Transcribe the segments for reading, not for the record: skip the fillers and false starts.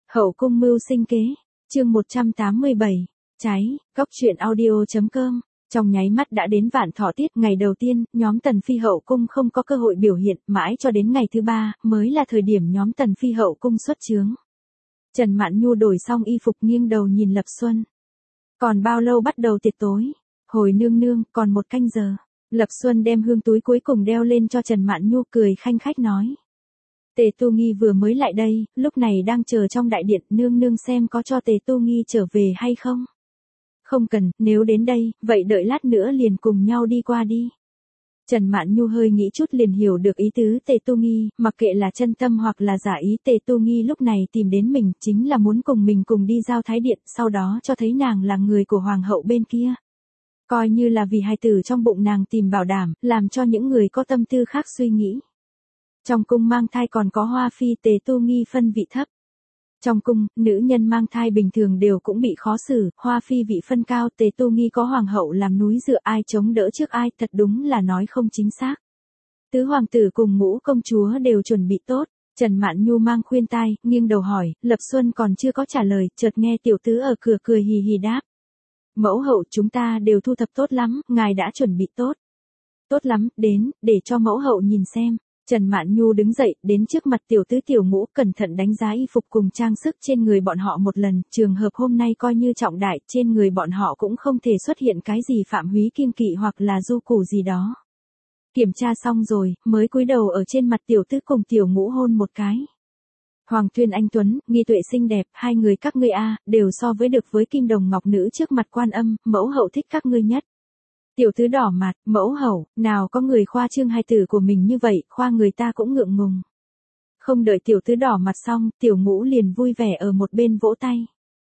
Hậu cung mưu sinh kế, chương 187, cháy, góc truyện audio.com. Trong nháy mắt đã đến vạn thọ tiết, ngày đầu tiên, nhóm Tần Phi hậu cung không có cơ hội biểu hiện, mãi cho đến ngày thứ 3, mới là thời điểm nhóm Tần Phi hậu cung xuất chướng. Trần Mạn Nhu đổi xong y phục nghiêng đầu nhìn Lập Xuân. Còn bao lâu bắt đầu tiệc tối? Hồi nương nương, còn 1 canh giờ. Lập Xuân đem hương túi cuối cùng đeo lên cho Trần Mạn Nhu, cười khanh khách nói. Tề Tu Nghi vừa mới lại đây, lúc này đang chờ trong đại điện, nương nương xem có cho Tề Tu Nghi trở về hay không? Không cần, nếu đến đây, vậy đợi lát nữa liền cùng nhau đi qua đi. Trần Mạn Nhu hơi nghĩ chút liền hiểu được ý tứ Tề Tu Nghi, mặc kệ là chân tâm hoặc là giả ý, Tề Tu Nghi lúc này tìm đến mình chính là muốn cùng mình cùng đi giao thái điện, sau đó cho thấy nàng là người của hoàng hậu bên kia. Coi như là vì hài tử trong bụng nàng tìm bảo đảm, làm cho những người có tâm tư khác suy nghĩ. Trong cung mang thai còn có Hoa Phi, Tề Tu Nghi phân vị thấp. Trong cung, nữ nhân mang thai bình thường đều cũng bị khó xử, Hoa Phi vị phân cao, Tề Tu Nghi có hoàng hậu làm núi dựa, ai chống đỡ trước ai, thật đúng là nói không chính xác. Tứ hoàng tử cùng ngũ công chúa đều chuẩn bị tốt, Trần Mạn Nhu mang khuyên tai, nghiêng đầu hỏi, Lập Xuân còn chưa có trả lời, chợt nghe tiểu tứ ở cửa cười hì hì đáp. Mẫu hậu, chúng ta đều thu thập tốt lắm, ngài đã chuẩn bị tốt. Tốt lắm, đến, để cho mẫu hậu nhìn xem. Trần Mạn Nhu đứng dậy, đến trước mặt tiểu tứ tiểu ngũ, cẩn thận đánh giá y phục cùng trang sức trên người bọn họ một lần, trường hợp hôm nay coi như trọng đại, trên người bọn họ cũng không thể xuất hiện cái gì phạm húy kiêng kỵ hoặc là du củ gì đó. Kiểm tra xong rồi, mới cúi đầu ở trên mặt tiểu tứ cùng tiểu ngũ hôn một cái. Hoàng Tuyên anh tuấn, Nghi Tuệ xinh đẹp, hai người các ngươi a, đều so với được với kim đồng ngọc nữ trước mặt Quan Âm, mẫu hậu thích các ngươi nhất. Tiểu tứ đỏ mặt, mẫu hậu, nào có người khoa trương hài tử của mình như vậy, khoa người ta cũng ngượng ngùng. Không đợi tiểu tứ đỏ mặt xong, tiểu ngũ liền vui vẻ ở một bên vỗ tay.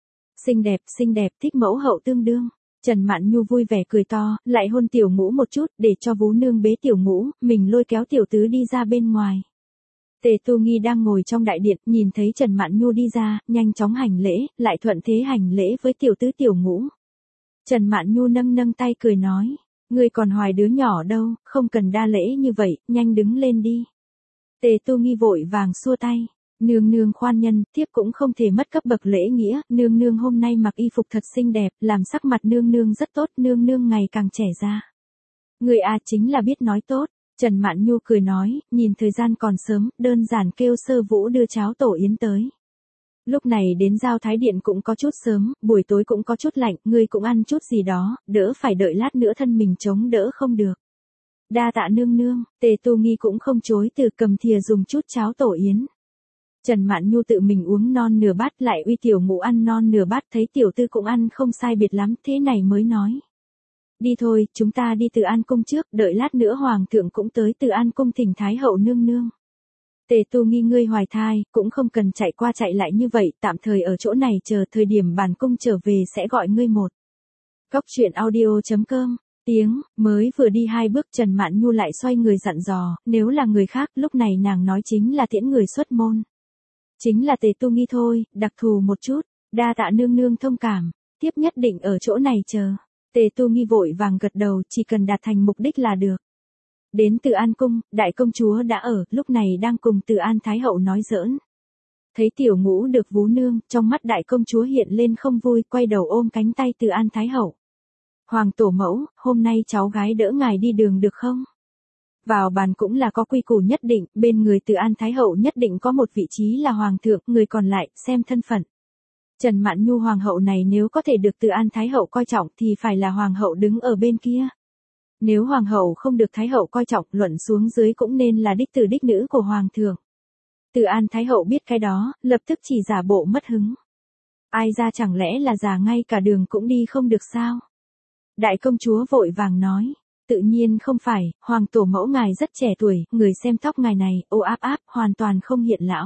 Xinh đẹp, thích mẫu hậu tương đương. Trần Mạn Nhu vui vẻ cười to, lại hôn tiểu ngũ một chút, để cho vú nương bế tiểu ngũ, mình lôi kéo tiểu tứ đi ra bên ngoài. Tề Tu Nghi đang ngồi trong đại điện, nhìn thấy Trần Mạn Nhu đi ra, nhanh chóng hành lễ, lại thuận thế hành lễ với tiểu tứ tiểu ngũ. Trần Mạn Nhu nâng tay cười nói, ngươi còn hoài đứa nhỏ đâu, không cần đa lễ như vậy, nhanh đứng lên đi. Tề Tu Nghi vội vàng xua tay, nương nương khoan nhân, thiếp cũng không thể mất cấp bậc lễ nghĩa, nương nương hôm nay mặc y phục thật xinh đẹp, làm sắc mặt nương nương rất tốt, nương nương ngày càng trẻ ra. Người chính là biết nói tốt. Trần Mạn Nhu cười nói, nhìn thời gian còn sớm, đơn giản kêu Sơ Vũ đưa cháo tổ yến tới. Lúc này đến giao thái điện cũng có chút sớm, buổi tối cũng có chút lạnh, ngươi cũng ăn chút gì đó, đỡ phải đợi lát nữa thân mình chống đỡ không được. Đa tạ nương nương, Tề Tu Nghi cũng không chối từ, cầm thìa dùng chút cháo tổ yến. Trần Mạn Nhu tự mình uống non nửa bát, lại uy tiểu ngũ ăn non nửa bát, thấy tiểu tư cũng ăn không sai biệt lắm, thế này mới nói. Đi thôi, chúng ta đi Từ An cung trước, đợi lát nữa hoàng thượng cũng tới Từ An cung thỉnh thái hậu nương nương. Tề Tu Nghi ngươi hoài thai, cũng không cần chạy qua chạy lại như vậy, tạm thời ở chỗ này chờ thời điểm bản cung trở về sẽ gọi ngươi một. Góc truyện audio.com, tiếng, mới vừa đi 2 bước Trần Mạn Nhu lại xoay người dặn dò, nếu là người khác lúc này nàng nói chính là tiễn người xuất môn. Chính là Tề Tu Nghi thôi, đặc thù một chút, đa tạ nương nương thông cảm, tiếp nhất định ở chỗ này chờ. Tề Tu Nghi vội vàng gật đầu, chỉ cần đạt thành mục đích là được. Đến Từ An cung, đại công chúa đã ở, lúc này đang cùng Từ An thái hậu nói giỡn. Thấy tiểu ngũ được vú nương, trong mắt đại công chúa hiện lên không vui, quay đầu ôm cánh tay Từ An thái hậu. Hoàng tổ mẫu, hôm nay cháu gái đỡ ngài đi đường được không? Vào bàn cũng là có quy củ nhất định, bên người Từ An thái hậu nhất định có một vị trí là hoàng thượng, người còn lại xem thân phận. Trần Mạn Nhu hoàng hậu này nếu có thể được Từ An thái hậu coi trọng thì phải là hoàng hậu đứng ở bên kia. Nếu hoàng hậu không được thái hậu coi trọng, luận xuống dưới cũng nên là đích tử đích nữ của hoàng thượng. Từ An thái hậu biết cái đó, lập tức chỉ giả bộ mất hứng. Ai ra chẳng lẽ là già ngay cả đường cũng đi không được sao? Đại công chúa vội vàng nói, tự nhiên không phải, hoàng tổ mẫu ngài rất trẻ tuổi, người xem tóc ngài này, ô áp, hoàn toàn không hiện lão.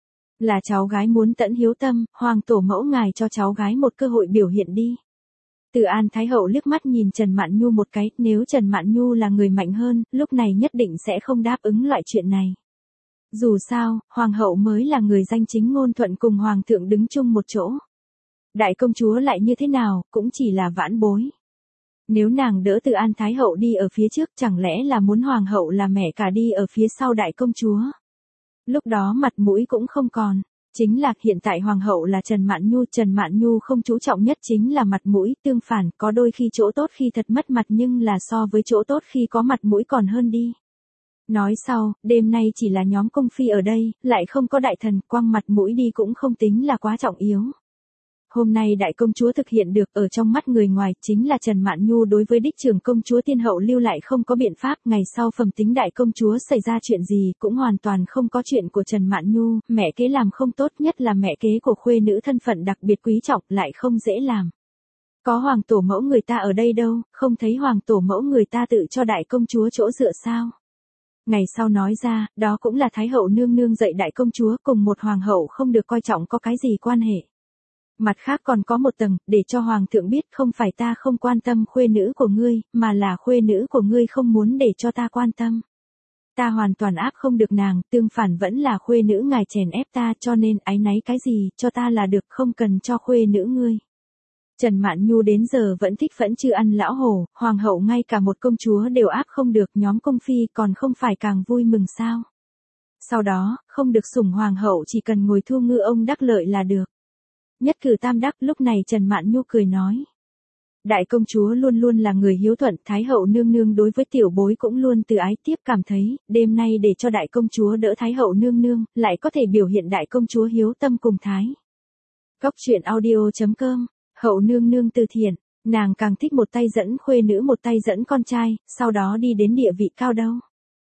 Là cháu gái muốn tận hiếu tâm, hoàng tổ mẫu ngài cho cháu gái một cơ hội biểu hiện đi. Từ An thái hậu liếc mắt nhìn Trần Mạn Nhu một cái, nếu Trần Mạn Nhu là người mạnh hơn, lúc này nhất định sẽ không đáp ứng loại chuyện này. Dù sao, hoàng hậu mới là người danh chính ngôn thuận cùng hoàng thượng đứng chung một chỗ. Đại công chúa lại như thế nào, cũng chỉ là vãn bối. Nếu nàng đỡ Từ An thái hậu đi ở phía trước, chẳng lẽ là muốn hoàng hậu là mẹ cả đi ở phía sau đại công chúa. Lúc đó mặt mũi cũng không còn. Chính là hiện tại hoàng hậu là Trần Mạn Nhu không chú trọng nhất chính là mặt mũi, tương phản, có đôi khi chỗ tốt khi thật mất mặt nhưng là so với chỗ tốt khi có mặt mũi còn hơn đi. Nói sau, đêm nay chỉ là nhóm cung phi ở đây, lại không có đại thần, quăng mặt mũi đi cũng không tính là quá trọng yếu. Hôm nay đại công chúa thực hiện được ở trong mắt người ngoài chính là Trần Mạn Nhu đối với đích trưởng công chúa tiên hậu lưu lại không có biện pháp, ngày sau phẩm tính đại công chúa xảy ra chuyện gì cũng hoàn toàn không có chuyện của Trần Mạn Nhu, mẹ kế làm không tốt nhất là mẹ kế của khuê nữ thân phận đặc biệt quý trọng lại không dễ làm. Có hoàng tổ mẫu người ta ở đây đâu, không thấy hoàng tổ mẫu người ta tự cho đại công chúa chỗ dựa sao? Ngày sau nói ra, đó cũng là Thái hậu nương nương dạy đại công chúa cùng một hoàng hậu không được coi trọng có cái gì quan hệ. Mặt khác còn có một tầng, để cho hoàng thượng biết không phải ta không quan tâm khuê nữ của ngươi, mà là khuê nữ của ngươi không muốn để cho ta quan tâm. Ta hoàn toàn áp không được nàng, tương phản vẫn là khuê nữ ngài chèn ép ta cho nên áy náy cái gì, cho ta là được không cần cho khuê nữ ngươi. Trần Mạn Nhu đến giờ vẫn thích vẫn chưa ăn lão hổ, hoàng hậu ngay cả một công chúa đều áp không được, nhóm cung phi còn không phải càng vui mừng sao. Sau đó, không được sủng hoàng hậu chỉ cần ngồi thu ngư ông đắc lợi là được. Nhất cử tam đắc, lúc này Trần Mạn Nhu cười nói. Đại công chúa luôn luôn là người hiếu thuận, Thái hậu nương nương đối với tiểu bối cũng luôn từ ái, tiếp cảm thấy, đêm nay để cho đại công chúa đỡ Thái hậu nương nương, lại có thể biểu hiện đại công chúa hiếu tâm cùng Thái. Góc truyện audio.com, hậu nương nương từ thiện, nàng càng thích một tay dẫn khuê nữ một tay dẫn con trai, sau đó đi đến địa vị cao đâu.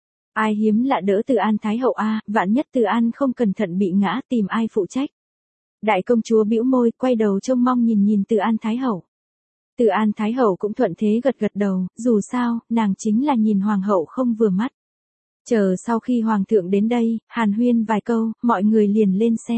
Ai hiếm lạ đỡ Từ An Thái hậu a, vạn nhất Từ An không cẩn thận bị ngã tìm ai phụ trách. Đại công chúa bĩu môi, quay đầu trông mong nhìn Từ An Thái hậu. Từ An Thái hậu cũng thuận thế gật gật đầu, dù sao, nàng chính là nhìn hoàng hậu không vừa mắt. Chờ sau khi hoàng thượng đến đây, hàn huyên vài câu, mọi người liền lên xe.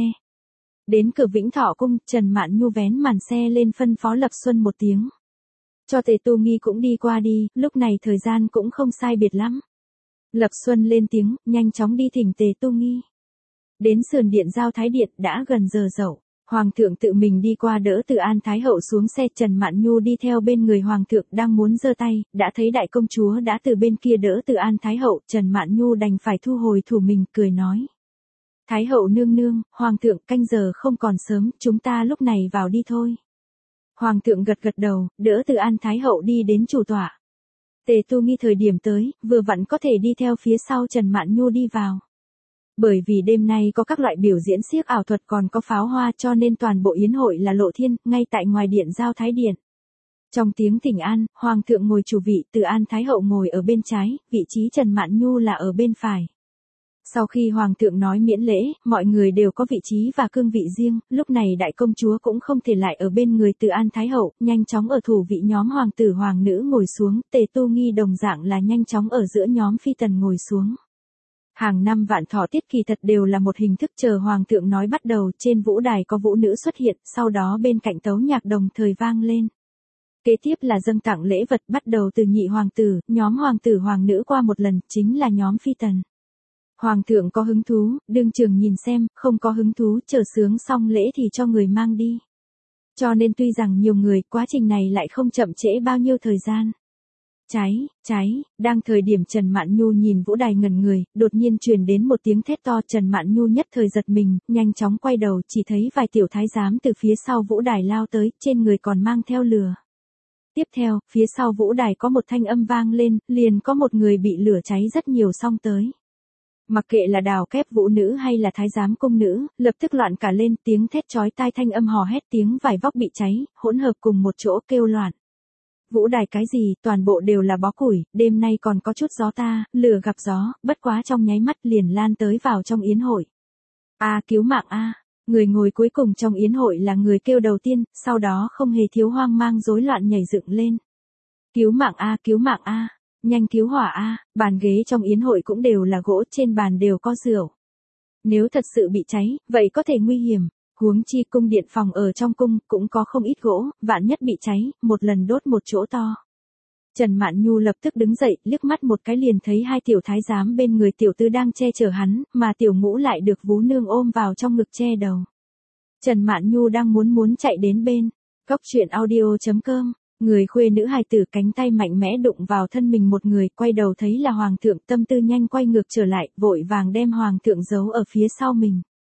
Đến cửa Vĩnh Thọ cung, Trần Mạn Nhu vén màn xe lên phân phó Lập Xuân một tiếng. Cho Tề Tu Nghi cũng đi qua đi, lúc này thời gian cũng không sai biệt lắm. Lập Xuân lên tiếng, nhanh chóng đi thỉnh Tề Tu Nghi. Đến sườn điện Giao Thái Điện đã gần giờ dậu, hoàng thượng tự mình đi qua đỡ Từ An Thái hậu xuống xe, Trần Mạn Nhu đi theo bên người hoàng thượng đang muốn giơ tay, đã thấy đại công chúa đã từ bên kia đỡ Từ An Thái hậu, Trần Mạn Nhu đành phải thu hồi thủ mình, cười nói. Thái hậu nương nương, hoàng thượng, canh giờ không còn sớm, chúng ta lúc này vào đi thôi. Hoàng thượng gật gật đầu, đỡ Từ An Thái hậu đi đến chủ tọa. Tề Tu Nghi thời điểm tới, vừa vặn có thể đi theo phía sau Trần Mạn Nhu đi vào. Bởi vì đêm nay có các loại biểu diễn xiếc ảo thuật còn có pháo hoa cho nên toàn bộ yến hội là lộ thiên, ngay tại ngoài điện Giao Thái Điện. Trong tiếng thỉnh an, hoàng thượng ngồi chủ vị, Từ An Thái hậu ngồi ở bên trái, vị trí Trần Mạn Nhu là ở bên phải. Sau khi hoàng thượng nói miễn lễ, mọi người đều có vị trí và cương vị riêng, lúc này đại công chúa cũng không thể lại ở bên người Từ An Thái hậu, nhanh chóng ở thủ vị nhóm hoàng tử hoàng nữ ngồi xuống, Tề Tu Nghi đồng dạng là nhanh chóng ở giữa nhóm phi tần ngồi xuống. Hàng năm vạn thọ tiết kỳ thật đều là một hình thức, chờ hoàng thượng nói bắt đầu, trên vũ đài có vũ nữ xuất hiện, sau đó bên cạnh tấu nhạc đồng thời vang lên. Kế tiếp là dâng tặng lễ vật, bắt đầu từ nhị hoàng tử, nhóm hoàng tử hoàng nữ qua một lần, chính là nhóm phi tần. Hoàng thượng có hứng thú, đương trường nhìn xem, không có hứng thú, chờ sướng xong lễ thì cho người mang đi. Cho nên tuy rằng nhiều người, quá trình này lại không chậm trễ bao nhiêu thời gian. Đang thời điểm Trần Mạn Nhu nhìn vũ đài ngẩn người, đột nhiên truyền đến một tiếng thét to, Trần Mạn Nhu nhất thời giật mình, nhanh chóng quay đầu, chỉ thấy vài tiểu thái giám từ phía sau vũ đài lao tới, trên người còn mang theo lửa. Tiếp theo, phía sau vũ đài có một thanh âm vang lên, liền có một người bị lửa cháy rất nhiều xong tới. Mặc kệ là đào kép vũ nữ hay là thái giám cung nữ, lập tức loạn cả lên, tiếng thét chói tai, thanh âm hò hét, tiếng vải vóc bị cháy, hỗn hợp cùng một chỗ kêu loạn. Vũ đài cái gì, toàn bộ đều là bó củi, đêm nay còn có chút gió ta, lửa gặp gió, bất quá trong nháy mắt liền lan tới vào trong yến hội. Cứu mạng a! Người ngồi cuối cùng trong yến hội là người kêu đầu tiên, sau đó không hề thiếu hoang mang rối loạn nhảy dựng lên. Cứu mạng a! Nhanh cứu hỏa a! Bàn ghế trong yến hội cũng đều là gỗ, trên bàn đều có rượu. Nếu thật sự bị cháy, vậy có thể nguy hiểm. Huống chi cung điện phòng ở trong cung cũng có không ít gỗ, vạn nhất bị cháy, một lần đốt một chỗ to. Trần Mạn Nhu lập tức đứng dậy, liếc mắt một cái liền thấy hai tiểu thái giám bên người tiểu tư đang che chở hắn, mà tiểu ngũ lại được vú nương ôm vào trong ngực che đầu. Trần Mạn Nhu đang muốn chạy đến bên. Góc truyện audio.com, người khuê nữ hài tử cánh tay mạnh mẽ đụng vào thân mình một người, quay đầu thấy là hoàng thượng, tâm tư nhanh quay ngược trở lại, vội vàng đem hoàng thượng giấu ở phía sau mình.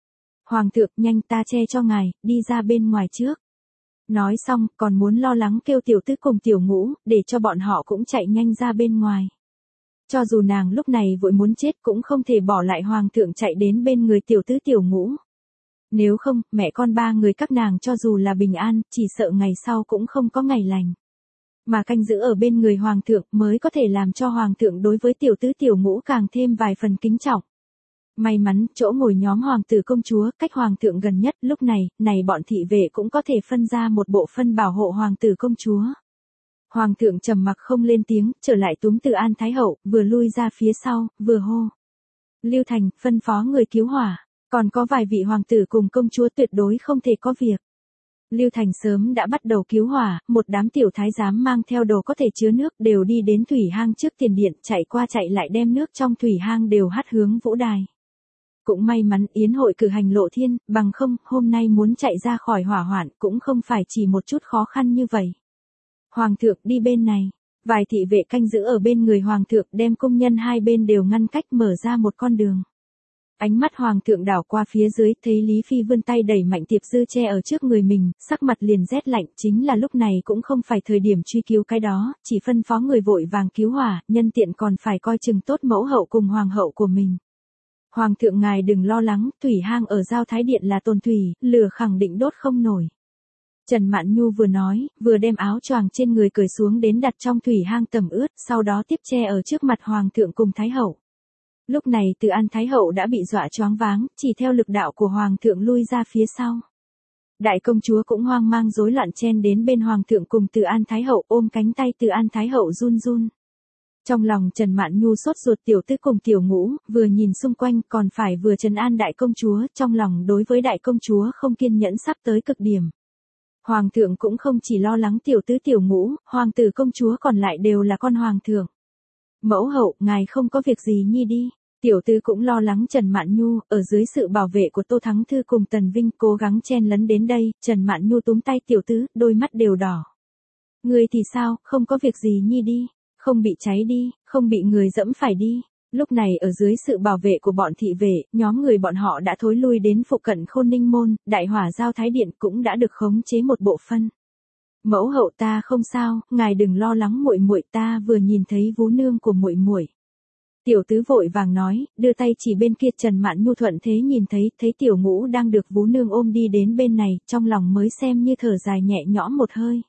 Hoàng thượng, nhanh ta che cho ngài, đi ra bên ngoài trước. Nói xong, còn muốn lo lắng kêu tiểu tứ cùng tiểu ngũ, để cho bọn họ cũng chạy nhanh ra bên ngoài. Cho dù nàng lúc này vội muốn chết cũng không thể bỏ lại hoàng thượng chạy đến bên người tiểu tứ tiểu ngũ. Nếu không, mẹ con ba người các nàng cho dù là bình an, chỉ sợ ngày sau cũng không có ngày lành. Mà canh giữ ở bên người hoàng thượng mới có thể làm cho hoàng thượng đối với tiểu tứ tiểu ngũ càng thêm vài phần kính trọng. May mắn, chỗ ngồi nhóm hoàng tử công chúa cách hoàng thượng gần nhất, lúc này bọn thị vệ cũng có thể phân ra một bộ phân bảo hộ hoàng tử công chúa. Hoàng thượng trầm mặc không lên tiếng, trở lại túm Từ An Thái hậu, vừa lui ra phía sau, vừa hô. Lưu Thành, phân phó người cứu hỏa, còn có vài vị hoàng tử cùng công chúa tuyệt đối không thể có việc. Lưu Thành sớm đã bắt đầu cứu hỏa, một đám tiểu thái giám mang theo đồ có thể chứa nước đều đi đến thủy hang trước tiền điện, chạy qua chạy lại đem nước trong thủy hang đều hắt hướng vũ đài. Cũng may mắn yến hội cử hành lộ thiên, bằng không, hôm nay muốn chạy ra khỏi hỏa hoạn cũng không phải chỉ một chút khó khăn như vậy. Hoàng thượng đi bên này, vài thị vệ canh giữ ở bên người hoàng thượng đem công nhân hai bên đều ngăn cách mở ra một con đường. Ánh mắt hoàng thượng đảo qua phía dưới, thấy Lý Phi vươn tay đẩy mạnh Tiệp Dư che ở trước người mình, sắc mặt liền rét lạnh, chính là lúc này cũng không phải thời điểm truy cứu cái đó, chỉ phân phó người vội vàng cứu hỏa, nhân tiện còn phải coi chừng tốt mẫu hậu cùng hoàng hậu của mình. Hoàng thượng ngài đừng lo lắng, thủy hang ở Giao Thái Điện là tồn thủy, lửa khẳng định đốt không nổi. Trần Mạn Nhu vừa nói, vừa đem áo choàng trên người cởi xuống đến đặt trong thủy hang tẩm ướt, sau đó tiếp che ở trước mặt hoàng thượng cùng thái hậu. Lúc này Từ An Thái hậu đã bị dọa choáng váng, chỉ theo lực đạo của hoàng thượng lui ra phía sau. Đại công chúa cũng hoang mang rối loạn chen đến bên hoàng thượng cùng Từ An Thái hậu, ôm cánh tay Từ An Thái hậu run run. Trong lòng Trần Mạn Nhu sốt ruột, tiểu tứ cùng tiểu ngũ, vừa nhìn xung quanh còn phải vừa trấn an đại công chúa, trong lòng đối với đại công chúa không kiên nhẫn sắp tới cực điểm. Hoàng thượng cũng không chỉ lo lắng tiểu tứ tiểu ngũ, hoàng tử công chúa còn lại đều là con hoàng thượng. Mẫu hậu, ngài không có việc gì nhi đi. Tiểu tứ cũng lo lắng Trần Mạn Nhu, ở dưới sự bảo vệ của Tô Thắng Thư cùng Tần Vinh cố gắng chen lấn đến đây, Trần Mạn Nhu túm tay tiểu tứ, đôi mắt đều đỏ. Người thì sao, không có việc gì nhi đi, không bị cháy đi, không bị người dẫm phải đi. Lúc này ở dưới sự bảo vệ của bọn thị vệ, nhóm người bọn họ đã thối lui đến phụ cận Khôn Ninh môn, đại hỏa Giao Thái Điện cũng đã được khống chế một bộ phân. Mẫu hậu ta không sao, ngài đừng lo lắng muội muội, ta vừa nhìn thấy vú nương của muội muội. Tiểu tứ vội vàng nói, đưa tay chỉ bên kia. Trần Mạn Nhu thuận thế nhìn thấy tiểu ngũ đang được vú nương ôm đi đến bên này, trong lòng mới xem như thở dài nhẹ nhõm một hơi.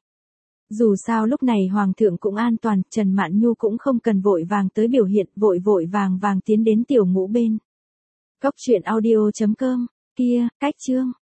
Dù sao lúc này hoàng thượng cũng an toàn, Trần Mạn Nhu cũng không cần vội vàng tới biểu hiện, vội vàng tiến đến tiểu ngũ bên. Cốc truyện audio.com, kia, cách chương.